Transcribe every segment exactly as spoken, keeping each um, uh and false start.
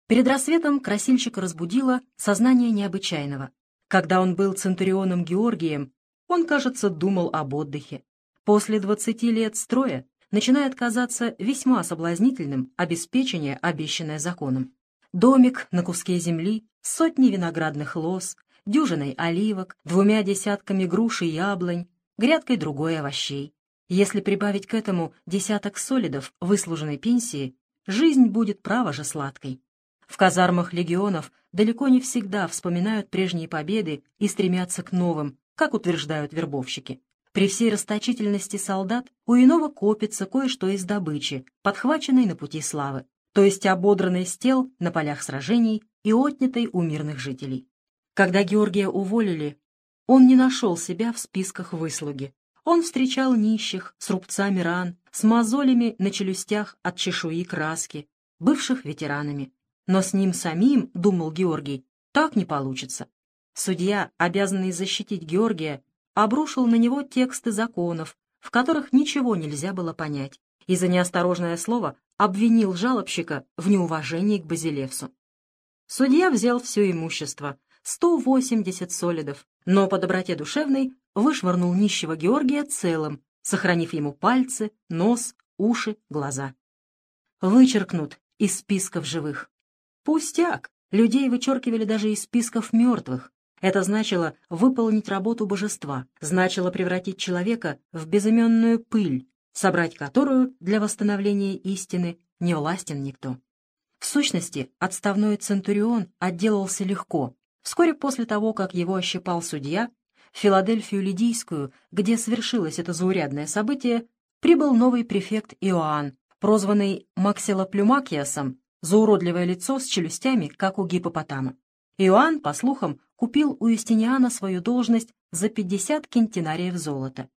Перед рассветом красильщика разбудило сознание необычайного. Когда он был центурионом Георгием, он, кажется, думал об отдыхе. После двадцати лет строя начинает казаться весьма соблазнительным обеспечение, обещанное законом. Домик на куске земли, сотни виноградных лоз, дюжиной оливок, двумя десятками груш и яблонь, грядкой другой овощей. Если прибавить к этому десяток солидов выслуженной пенсии, жизнь будет право же сладкой. В казармах легионов далеко не всегда вспоминают прежние победы и стремятся к новым, как утверждают вербовщики. При всей расточительности солдат у иного копится кое-что из добычи, подхваченной на пути славы, то есть ободранной с тел на полях сражений и отнятой у мирных жителей. Когда Георгия уволили, он не нашел себя в списках выслуги. Он встречал нищих с рубцами ран, с мозолями на челюстях от чешуи краски, бывших ветеранами. Но с ним самим, думал Георгий, так не получится. Судья, обязанный защитить Георгия, обрушил на него тексты законов, в которых ничего нельзя было понять, и за неосторожное слово обвинил жалобщика в неуважении к Базилевсу. Судья взял все имущество, сто восемьдесят солидов, но по доброте душевной вышвырнул нищего Георгия целым, сохранив ему пальцы, нос, уши, глаза. Вычеркнут из списков живых. Пустяк! Людей вычеркивали даже из списков мертвых. Это значило выполнить работу божества, значило превратить человека в безыменную пыль, собрать которую для восстановления истины не властен никто. В сущности, отставной центурион отделался легко. Вскоре после того, как его ощипал судья, в Филадельфию Лидийскую, где свершилось это заурядное событие, прибыл новый префект Иоанн, прозванный Максилоплюмакиасом, за уродливое лицо с челюстями, как у гиппопотама. Иоанн, по слухам, купил у Юстиниана свою должность за пятьдесят кентинариев золота.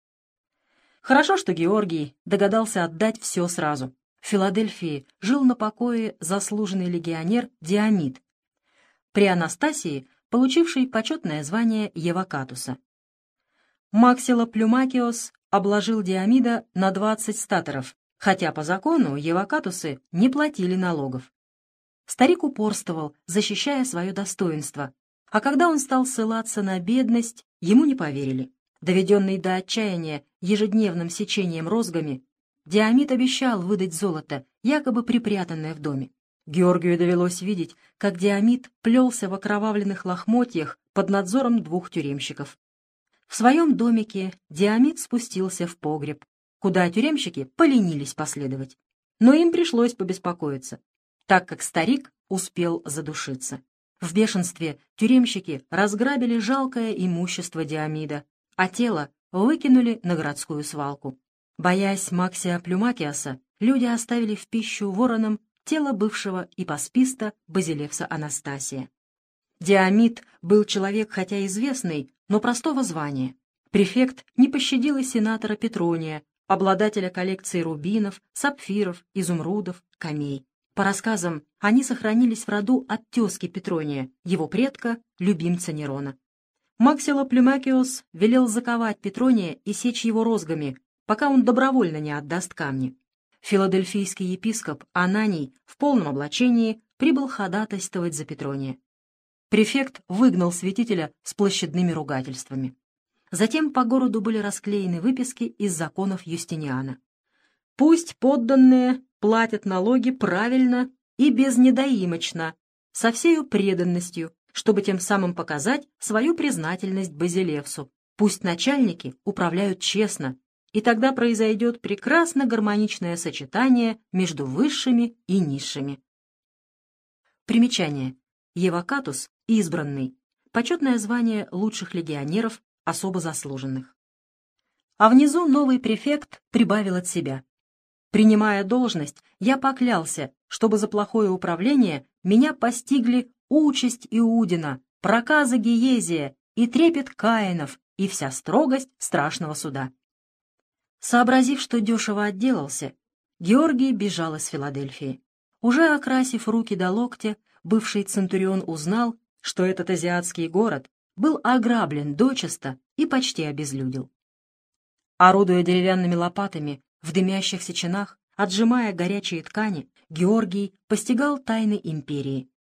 Хорошо, что Георгий догадался отдать все сразу. В Филадельфии жил на покое заслуженный легионер Диамид, при Анастасии получивший почетное звание Евокатуса. Максилоплюмакиос обложил Диамида на двадцать статоров, хотя по закону Евокатусы не платили налогов. Старик упорствовал, защищая свое достоинство, а когда он стал ссылаться на бедность, ему не поверили. Доведенный до отчаяния ежедневным сечением розгами, Диамид обещал выдать золото, якобы припрятанное в доме. Георгию довелось видеть, как Диамид плелся в окровавленных лохмотьях под надзором двух тюремщиков. В своем домике Диамид спустился в погреб, куда тюремщики поленились последовать. Но им пришлось побеспокоиться, так как старик успел задушиться. В бешенстве тюремщики разграбили жалкое имущество Диамида, а тело выкинули на городскую свалку. Боясь Максия Плюмакиаса, люди оставили в пищу воронам тело бывшего ипосписта Базилевса Анастасия. Диамид был человек хотя известный, но простого звания. Префект не пощадил и сенатора Петрония, обладателя коллекции рубинов, сапфиров, изумрудов, камей. По рассказам, они сохранились в роду от тезки Петрония, его предка, любимца Нерона. Максилоплюмакиос велел заковать Петрония и сечь его розгами, пока он добровольно не отдаст камни. Филадельфийский епископ Ананий в полном облачении прибыл ходатайствовать за Петрония. Префект выгнал святителя с площадными ругательствами. Затем по городу были расклеены выписки из законов Юстиниана. Пусть подданные платят налоги правильно и безнедоимочно, со всею преданностью, чтобы тем самым показать свою признательность Базилевсу. Пусть начальники управляют честно, и тогда произойдет прекрасно гармоничное сочетание между высшими и низшими. Примечание. Евокатус — избранный. Почетное звание лучших легионеров, особо заслуженных. А внизу новый префект прибавил от себя. Принимая должность, я поклялся, чтобы за плохое управление меня постигли участь Иудина, проказа Гиезия и трепет Каинов и вся строгость страшного суда. Сообразив, что дешево отделался, Георгий бежал из Филадельфии. Уже окрасив руки до локтя, бывший центурион узнал, что этот азиатский город был ограблен дочисто и почти обезлюдил. Орудуя деревянными лопатами в дымящихся чинах, отжимая горячие ткани, Георгий постигал тайны империи.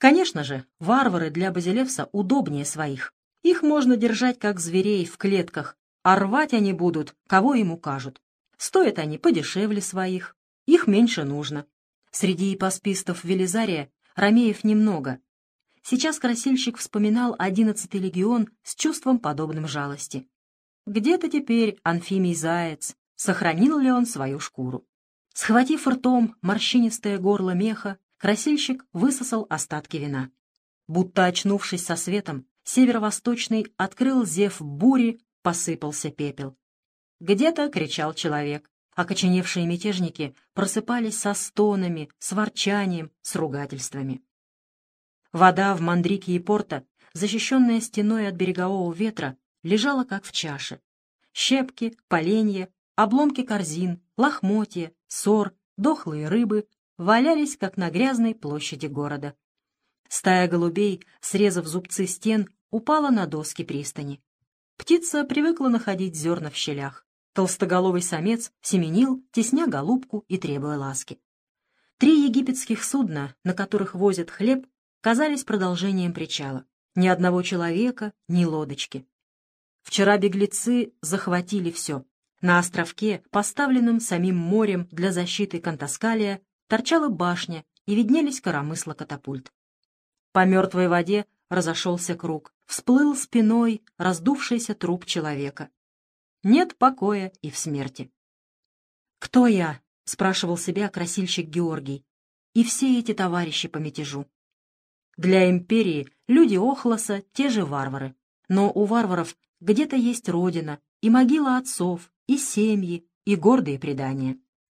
Конечно же, варвары для Базилевса удобнее своих. Их можно держать как зверей в клетках, а рвать они будут, кого им укажут. Стоят они подешевле своих, их меньше нужно. Среди ипоспистов Велизария ромеев немного. Сейчас красильщик вспоминал одиннадцатый легион с чувством подобным жалости. Где-то теперь Анфимий Заяц, сохранил ли он свою шкуру? Схватив ртом морщинистое горло меха, красильщик высосал остатки вина. Будто очнувшись со светом, северо-восточный открыл зев бури, посыпался пепел. Где-то кричал человек. Окоченевшие мятежники просыпались со стонами, с ворчанием, с ругательствами. Вода в Мандрике и Порто, защищенная стеной от берегового ветра, лежала как в чаше. Щепки, поленья, обломки корзин, лохмотья, сор, дохлые рыбы валялись, как на грязной площади города. Стая голубей, срезав зубцы стен, упала на доски пристани. Птица привыкла находить зерна в щелях. Толстоголовый самец семенил, тесня голубку и требуя ласки. Три египетских судна, на которых возят хлеб, казались продолжением причала. Ни одного человека, ни лодочки. Вчера беглецы захватили все. На островке, поставленном самим морем для защиты Кантаскалия, торчала башня и виднелись коромысла катапульт. По мертвой воде разошелся круг. Всплыл спиной раздувшийся труп человека. Нет покоя и в смерти. «Кто я?» — спрашивал себя красильщик Георгий. «И все эти товарищи по мятежу». Для империи люди Охлоса — те же варвары. Но у варваров где-то есть родина, и могила отцов, и семьи, и гордые предания.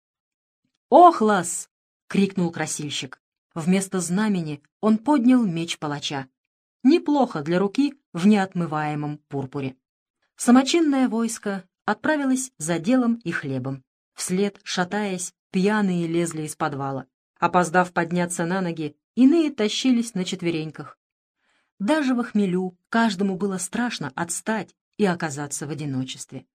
«Охлос!» — крикнул красильщик. Вместо знамени он поднял меч палача. Неплохо для руки в неотмываемом пурпуре. Самочинное войско отправилось за делом и хлебом. Вслед, шатаясь, пьяные лезли из подвала. Опоздав подняться на ноги, иные тащились на четвереньках. Даже во хмелю каждому было страшно отстать и оказаться в одиночестве.